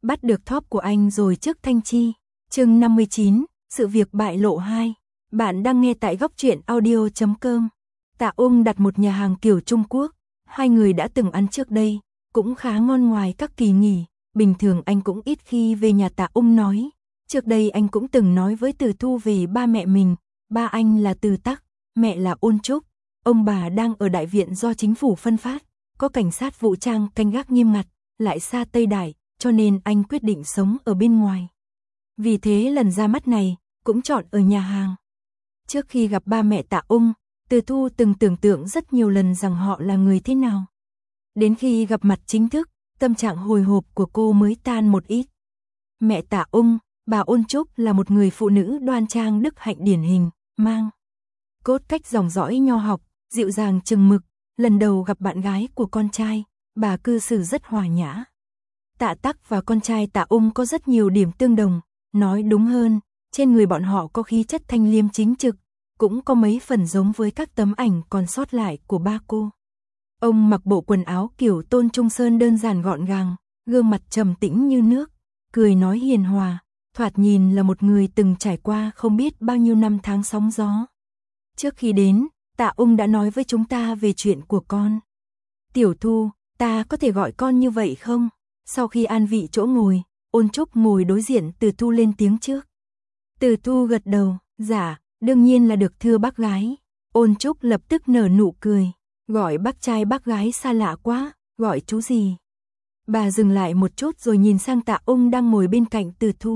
bắt được top của anh rồi trước Thanh Chi. Chương 59, sự việc bại lộ 2. Bạn đang nghe tại góc truyện audio.com. Tạ Ung đặt một nhà hàng kiểu Trung Quốc, hai người đã từng ăn trước đây, cũng khá ngon ngoài các kỳ nghỉ. Bình thường anh cũng ít khi về nhà. Tạ Ung nói, trước đây anh cũng từng nói với Từ Thu về ba mẹ mình, ba anh là Từ Tắc, mẹ là Ôn Trúc, ông bà đang ở đại viện do chính phủ phân phát, có cảnh sát vũ trang canh gác nghiêm ngặt, lại xa Tây Đại, cho nên anh quyết định sống ở bên ngoài. Vì thế lần ra mắt này, cũng chọn ở nhà hàng. Trước khi gặp ba mẹ Tạ Ung, Từ Thu từng tưởng tượng rất nhiều lần rằng họ là người thế nào. Đến khi gặp mặt chính thức, tâm trạng hồi hộp của cô mới tan một ít. Mẹ Tạ Ung, bà Ôn Trúc là một người phụ nữ đoan trang đức hạnh điển hình, mang cốt cách dòng dõi nho học, dịu dàng chừng mực. Lần đầu gặp bạn gái của con trai, bà cư xử rất hòa nhã. Tạ Tắc và con trai Tạ Ung có rất nhiều điểm tương đồng, nói đúng hơn, trên người bọn họ có khí chất thanh liêm chính trực, cũng có mấy phần giống với các tấm ảnh còn sót lại của ba cô. Ông mặc bộ quần áo kiểu Tôn Trung Sơn đơn giản gọn gàng, gương mặt trầm tĩnh như nước, cười nói hiền hòa, thoạt nhìn là một người từng trải qua không biết bao nhiêu năm tháng sóng gió. Trước khi đến, Tạ Ung đã nói với chúng ta về chuyện của con. Tiểu Thu, ta có thể gọi con như vậy không? Sau khi an vị chỗ ngồi, Ôn Trúc ngồi đối diện Từ Thu lên tiếng trước. Từ Thu gật đầu, dạ, đương nhiên là được thưa bác gái. Ôn Trúc lập tức nở nụ cười, gọi bác trai bác gái xa lạ quá, gọi chú gì? Bà dừng lại một chút rồi nhìn sang Tạ Ung đang ngồi bên cạnh Từ Thu.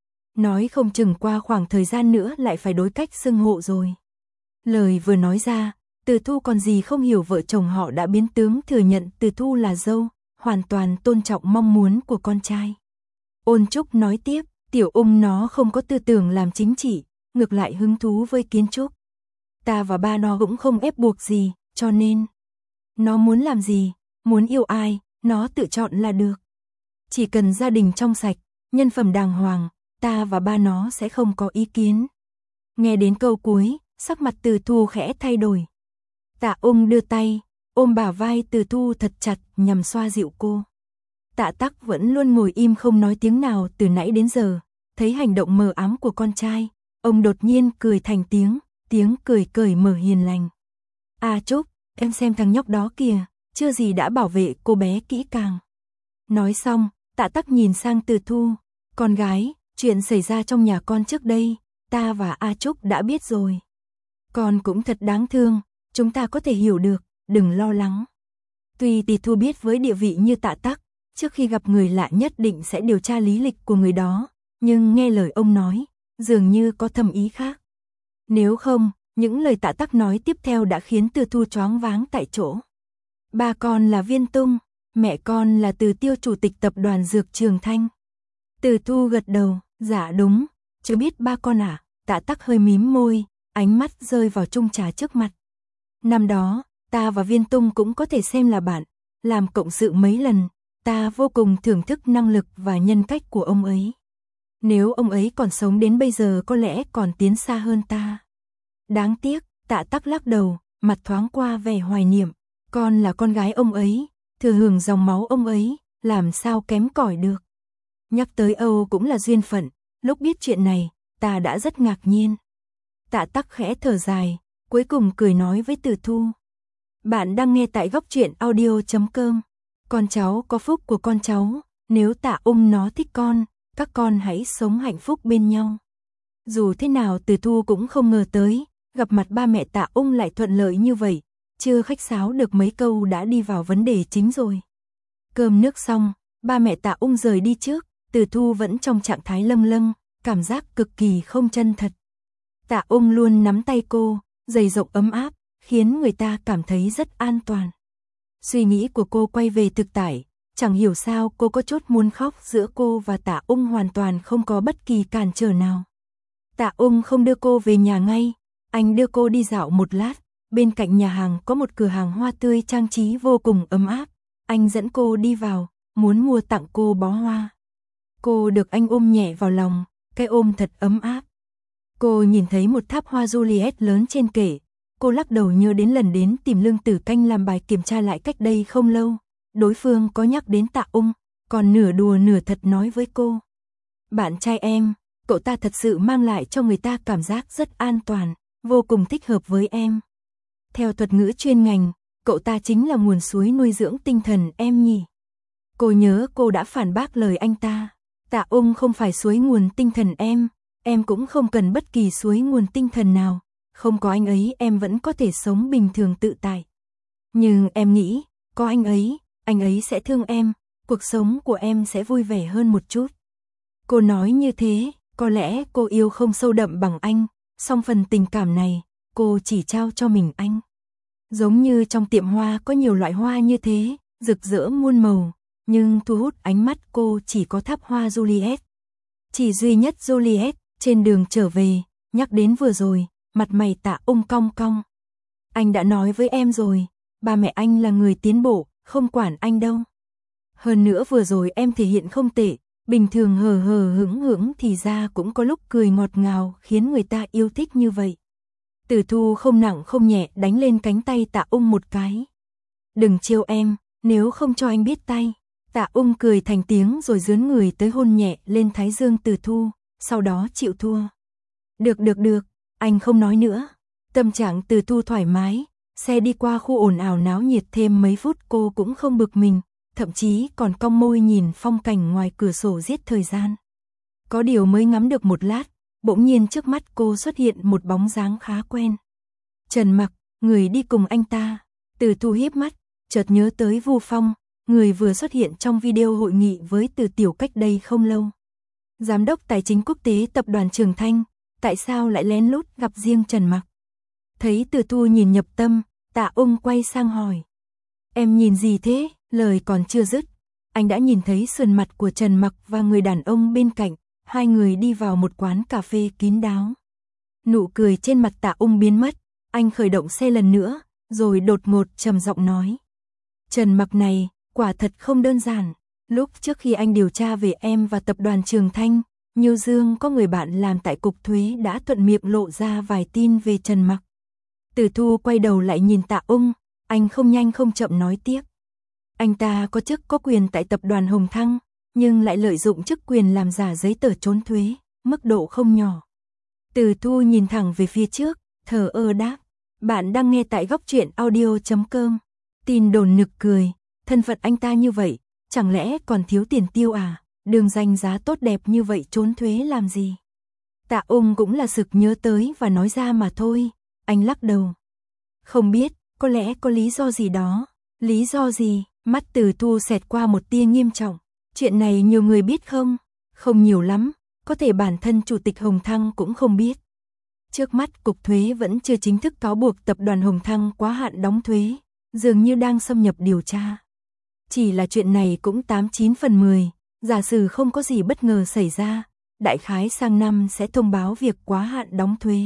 Nói không chừng qua khoảng thời gian nữa lại phải đối cách xưng hộ rồi. Lời vừa nói ra, Từ Thu còn gì không hiểu vợ chồng họ đã biến tướng thừa nhận Từ Thu là dâu, hoàn toàn tôn trọng mong muốn của con trai. Ôn Trúc nói tiếp, Tiểu Ung nó không có tư tưởng làm chính trị, ngược lại hứng thú với kiến trúc. Ta và ba nó cũng không ép buộc gì, cho nên nó muốn làm gì, muốn yêu ai, nó tự chọn là được. Chỉ cần gia đình trong sạch, nhân phẩm đàng hoàng, ta và ba nó sẽ không có ý kiến. Nghe đến câu cuối, sắc mặt Từ Thu khẽ thay đổi. Tạ Ung đưa tay, ôm bả vai Từ Thu thật chặt nhằm xoa dịu cô. Tạ Tắc vẫn luôn ngồi im không nói tiếng nào từ nãy đến giờ, thấy hành động mờ ám của con trai, ông đột nhiên cười thành tiếng cười cởi mở hiền lành. À Trúc, em xem thằng nhóc đó kìa, chưa gì đã bảo vệ cô bé kỹ càng. Nói xong, Tạ Tắc nhìn sang Từ Thu, con gái, chuyện xảy ra trong nhà con trước đây, ta và A Trúc đã biết rồi. Con cũng thật đáng thương, chúng ta có thể hiểu được, đừng lo lắng. Tuy Từ Thu biết với địa vị như Tạ Tắc, trước khi gặp người lạ nhất định sẽ điều tra lý lịch của người đó, nhưng nghe lời ông nói, dường như có thâm ý khác. Nếu không, những lời Tạ Tắc nói tiếp theo đã khiến Từ Thu choáng váng tại chỗ. Ba con là Viên Tung, mẹ con là Từ Tiêu chủ tịch tập đoàn Dược Trường Thanh. Từ Thu gật đầu, dạ đúng, chứ biết ba con à? Tạ Tắc hơi mím môi, ánh mắt rơi vào chung trà trước mặt. Năm đó, ta và Viên Tung cũng có thể xem là bạn, làm cộng sự mấy lần, ta vô cùng thưởng thức năng lực và nhân cách của ông ấy. Nếu ông ấy còn sống đến bây giờ có lẽ còn tiến xa hơn ta. Đáng tiếc, Tạ Tắc lắc đầu, mặt thoáng qua vẻ hoài niệm, con là con gái ông ấy, thừa hưởng dòng máu ông ấy, làm sao kém cỏi được. Nhắc tới Âu cũng là duyên phận, lúc biết chuyện này, ta đã rất ngạc nhiên. Tạ Tắc khẽ thở dài, cuối cùng cười nói với Từ Thu. Bạn đang nghe tại góc truyện audio.com. Con cháu có phúc của con cháu, nếu Tạ Ung nó thích con, các con hãy sống hạnh phúc bên nhau. Dù thế nào Từ Thu cũng không ngờ tới, gặp mặt ba mẹ Tạ Ung lại thuận lợi như vậy, chưa khách sáo được mấy câu đã đi vào vấn đề chính rồi. Cơm nước xong, ba mẹ Tạ Ung rời đi trước, Từ Thu vẫn trong trạng thái lâng lâng, cảm giác cực kỳ không chân thật. Tạ Ung luôn nắm tay cô, dày rộng ấm áp, khiến người ta cảm thấy rất an toàn. Suy nghĩ của cô quay về thực tại, chẳng hiểu sao cô có chút muốn khóc. Giữa cô và Tạ Ung hoàn toàn không có bất kỳ cản trở nào. Tạ Ung không đưa cô về nhà ngay, anh đưa cô đi dạo một lát, bên cạnh nhà hàng có một cửa hàng hoa tươi trang trí vô cùng ấm áp, anh dẫn cô đi vào, muốn mua tặng cô bó hoa. Cô được anh ôm nhẹ vào lòng, cái ôm thật ấm áp. Cô nhìn thấy một tháp hoa Juliet lớn trên kệ, cô lắc đầu nhớ đến lần đến tìm Lương Tử Canh làm bài kiểm tra lại cách đây không lâu, đối phương có nhắc đến Tạ Ung, còn nửa đùa nửa thật nói với cô. Bạn trai em, cậu ta thật sự mang lại cho người ta cảm giác rất an toàn, vô cùng thích hợp với em. Theo thuật ngữ chuyên ngành, cậu ta chính là nguồn suối nuôi dưỡng tinh thần em nhỉ. Cô nhớ cô đã phản bác lời anh ta. Tạ Ung không phải suối nguồn tinh thần em cũng không cần bất kỳ suối nguồn tinh thần nào. Không có anh ấy em vẫn có thể sống bình thường tự tại. Nhưng em nghĩ, có anh ấy sẽ thương em, cuộc sống của em sẽ vui vẻ hơn một chút. Cô nói như thế, có lẽ cô yêu không sâu đậm bằng anh, song phần tình cảm này, cô chỉ trao cho mình anh. Giống như trong tiệm hoa có nhiều loại hoa như thế, rực rỡ muôn màu, nhưng thu hút ánh mắt cô chỉ có tháp hoa Juliet. Chỉ duy nhất Juliet, trên đường trở về, nhắc đến vừa rồi, mặt mày Tạ Ung cong cong. Anh đã nói với em rồi, ba mẹ anh là người tiến bộ, không quản anh đâu. Hơn nữa vừa rồi em thể hiện không tệ, bình thường hờ hờ hững hững thì ra cũng có lúc cười ngọt ngào khiến người ta yêu thích như vậy. Tử Thu không nặng không nhẹ đánh lên cánh tay Tạ Ung một cái. Đừng trêu em, nếu không cho anh biết tay. Tạ Ung cười thành tiếng rồi dướn người tới hôn nhẹ lên thái dương Tử Thu, sau đó chịu thua. Được, anh không nói nữa. Tâm trạng Tử Thu thoải mái, xe đi qua khu ồn ào náo nhiệt thêm mấy phút cô cũng không bực mình, thậm chí còn cong môi nhìn phong cảnh ngoài cửa sổ giết thời gian. Có điều mới ngắm được một lát, bỗng nhiên trước mắt cô xuất hiện một bóng dáng khá quen. Trần Mặc, người đi cùng anh ta. Tử Thu híp mắt, chợt nhớ tới Vu Phong, người vừa xuất hiện trong video hội nghị với Từ Tiểu cách đây không lâu. Giám đốc tài chính quốc tế tập đoàn Trường Thanh, tại sao lại lén lút gặp riêng Trần Mặc? Thấy Tử Thu nhìn nhập tâm, Tạ Ung quay sang hỏi. Em nhìn gì thế? Lời còn chưa dứt, anh đã nhìn thấy sườn mặt của Trần Mặc và người đàn ông bên cạnh, hai người đi vào một quán cà phê kín đáo. Nụ cười trên mặt Tạ Ung biến mất, anh khởi động xe lần nữa, rồi đột ngột trầm giọng nói. Trần Mặc này, quả thật không đơn giản. Lúc trước khi anh điều tra về em và tập đoàn Trường Thanh, Nhiêu Dương có người bạn làm tại cục thuế đã thuận miệng lộ ra vài tin về Trần Mặc. Tử Thu quay đầu lại nhìn Tạ Ung, anh không nhanh không chậm nói tiếp. Anh ta có chức có quyền tại tập đoàn Hồng Thăng, nhưng lại lợi dụng chức quyền làm giả giấy tờ trốn thuế, mức độ không nhỏ. Tử Thu nhìn thẳng về phía trước, thờ ơ đáp. Bạn đang nghe tại góc truyện audio.com. Tin đồn nực cười, thân phận anh ta như vậy, chẳng lẽ còn thiếu tiền tiêu à, đường danh giá tốt đẹp như vậy trốn thuế làm gì? Tạ Ung cũng là sực nhớ tới và nói ra mà thôi, anh lắc đầu. Không biết, có lẽ có lý do gì đó. Lý do gì? Mắt Tử Thu xẹt qua một tia nghiêm trọng. Chuyện này nhiều người biết không? Không nhiều lắm, có thể bản thân Chủ tịch Hồng Thăng cũng không biết. Trước mắt Cục Thuế vẫn chưa chính thức cáo buộc tập đoàn Hồng Thăng quá hạn đóng thuế, dường như đang xâm nhập điều tra. Chỉ là chuyện này cũng 89 phần 10, giả sử không có gì bất ngờ xảy ra, đại khái sang năm sẽ thông báo việc quá hạn đóng thuế.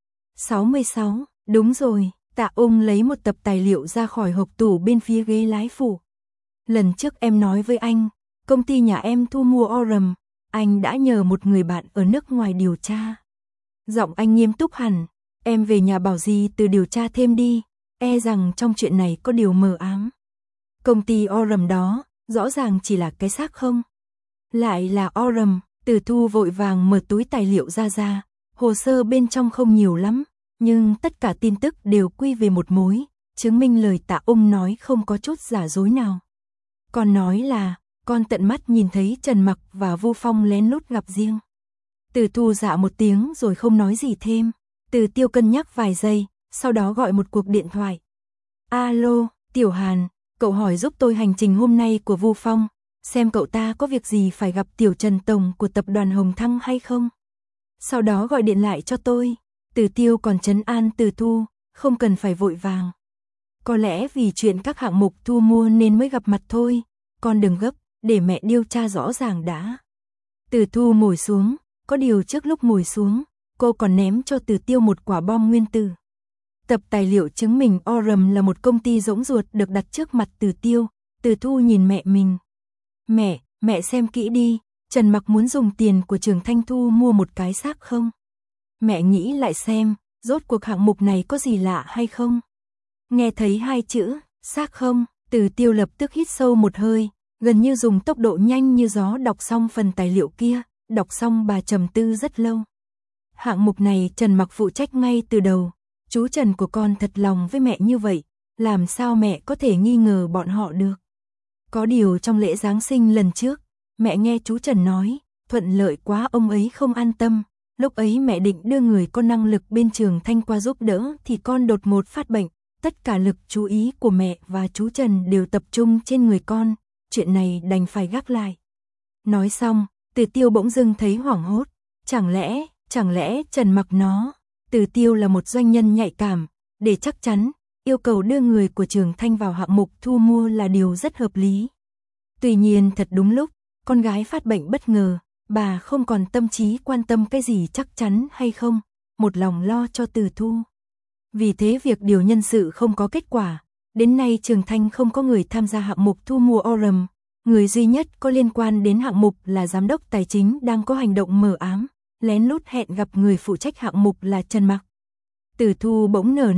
66, đúng rồi, Tạ Ung lấy một tập tài liệu ra khỏi hộp tủ bên phía ghế lái phụ. Lần trước em nói với anh, công ty nhà em thu mua Orem, anh đã nhờ một người bạn ở nước ngoài điều tra. Giọng anh nghiêm túc hẳn, em về nhà bảo gì từ điều tra thêm đi, e rằng trong chuyện này có điều mờ ám. Công ty Orem đó, rõ ràng chỉ là cái xác không? Lại là Orem, Tử Thu vội vàng mở túi tài liệu ra, hồ sơ bên trong không nhiều lắm, nhưng tất cả tin tức đều quy về một mối, chứng minh lời Tạ Ung nói không có chút giả dối nào. Con nói là, con tận mắt nhìn thấy Trần Mặc và Vu Phong lén lút gặp riêng. Tử Thu dạ một tiếng rồi không nói gì thêm. Từ Tiêu cân nhắc vài giây, sau đó gọi một cuộc điện thoại. Alo, Tiểu Hàn, cậu hỏi giúp tôi hành trình hôm nay của Vu Phong, xem cậu ta có việc gì phải gặp Tiểu Trần Tổng của tập đoàn Hồng Thăng hay không. Sau đó gọi điện lại cho tôi. Từ Tiêu còn trấn an Tử Thu, không cần phải vội vàng. Có lẽ vì chuyện các hạng mục thu mua nên mới gặp mặt thôi, con đừng gấp, để mẹ điều tra rõ ràng đã. Tử Thu ngồi xuống, có điều trước lúc ngồi xuống, cô còn ném cho Từ Tiêu một quả bom nguyên tử. Tập tài liệu chứng minh Orem là một công ty rỗng ruột được đặt trước mặt Từ Tiêu. Tử Thu nhìn mẹ mình. Mẹ xem kỹ đi, Trần Mặc muốn dùng tiền của Trường Thanh thu mua một cái xác không? Mẹ nghĩ lại xem, rốt cuộc hạng mục này có gì lạ hay không? Nghe thấy hai chữ, xác không, Từ Tiêu lập tức hít sâu một hơi, gần như dùng tốc độ nhanh như gió đọc xong phần tài liệu kia, đọc xong bà trầm tư rất lâu. Hạng mục này Trần Mặc phụ trách ngay từ đầu, chú Trần của con thật lòng với mẹ như vậy, làm sao mẹ có thể nghi ngờ bọn họ được. Có điều trong lễ Giáng sinh lần trước, mẹ nghe chú Trần nói, thuận lợi quá ông ấy không an tâm, lúc ấy mẹ định đưa người có năng lực bên Trường Thanh qua giúp đỡ thì con đột ngột phát bệnh, tất cả lực chú ý của mẹ và chú Trần đều tập trung trên người con, chuyện này đành phải gác lại. Nói xong, Từ Tiêu bỗng dưng thấy hoảng hốt, chẳng lẽ Trần Mặc nó, Từ Tiêu là một doanh nhân nhạy cảm, để chắc chắn, yêu cầu đưa người của Trường Thanh vào hạng mục thu mua là điều rất hợp lý. Tuy nhiên thật đúng lúc, con gái phát bệnh bất ngờ, bà không còn tâm trí quan tâm cái gì chắc chắn hay không, một lòng lo cho Từ Thu. Vì thế việc điều nhân sự không có kết quả, đến nay Trường Thanh không có người tham gia hạng mục thu mua Oram, người duy nhất có liên quan đến hạng mục là giám đốc tài chính đang có hành động mờ ám, lén lút hẹn gặp người phụ trách hạng mục là Trần Mặc. Từ Thu bỗng nở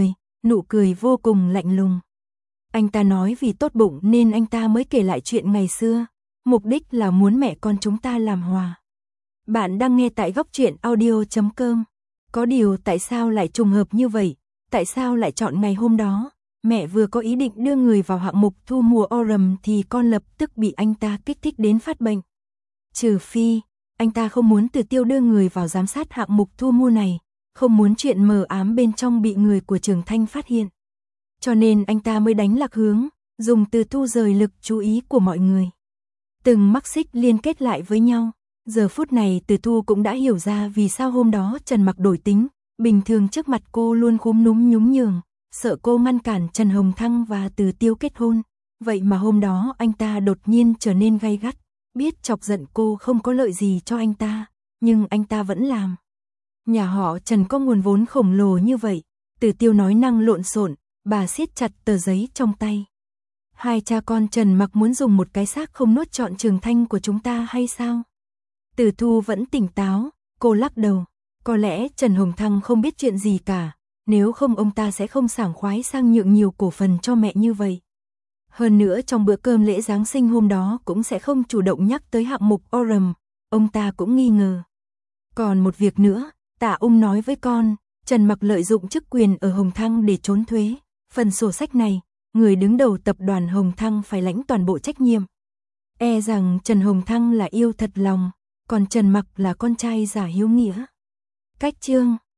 nụ cười vô cùng lạnh lùng. Anh ta nói vì tốt bụng nên anh ta mới kể lại chuyện ngày xưa, mục đích là muốn mẹ con chúng ta làm hòa. Bạn đang nghe tại góc truyện audio.com. Có điều tại sao lại trùng hợp như vậy, tại sao lại chọn ngày hôm đó, mẹ vừa có ý định đưa người vào hạng mục thu mua Oram thì con lập tức bị anh ta kích thích đến phát bệnh. Trừ phi, anh ta không muốn Từ Tiêu đưa người vào giám sát hạng mục thu mua này, không muốn chuyện mờ ám bên trong bị người của Trường Thanh phát hiện. Cho nên anh ta mới đánh lạc hướng, dùng Từ Thu rời lực chú ý của mọi người. Từng mắc xích liên kết lại với nhau, giờ phút này Từ Thu cũng đã hiểu ra vì sao hôm đó Trần Mặc đổi tính, bình thường trước mặt cô luôn khúm núm nhún nhường, sợ cô ngăn cản Trần Hồng Thăng và Từ Tiêu kết hôn, vậy mà hôm đó anh ta đột nhiên trở nên gay gắt, biết chọc giận cô không có lợi gì cho anh ta, nhưng anh ta vẫn làm. Nhà họ Trần có nguồn vốn khổng lồ như vậy, Từ Tiêu nói năng lộn xộn, bà siết chặt tờ giấy trong tay. Hai cha con Trần Mặc muốn dùng một cái xác không nuốt trọn Trường Thanh của chúng ta hay sao? Từ Thu vẫn tỉnh táo, cô lắc đầu, có lẽ Trần Hồng Thăng không biết chuyện gì cả, nếu không ông ta sẽ không sảng khoái sang nhượng nhiều cổ phần cho mẹ như vậy. Hơn nữa trong bữa cơm lễ Giáng sinh hôm đó cũng sẽ không chủ động nhắc tới hạng mục Oram, ông ta cũng nghi ngờ. Còn một việc nữa, Tạ Ung nói với con, Trần Mặc lợi dụng chức quyền ở Hồng Thăng để trốn thuế, phần sổ sách này, người đứng đầu tập đoàn Hồng Thăng phải lãnh toàn bộ trách nhiệm. E rằng Trần Hồng Thăng là yêu thật lòng, còn Trần Mặc là con trai giả hiếu nghĩa. Cách chương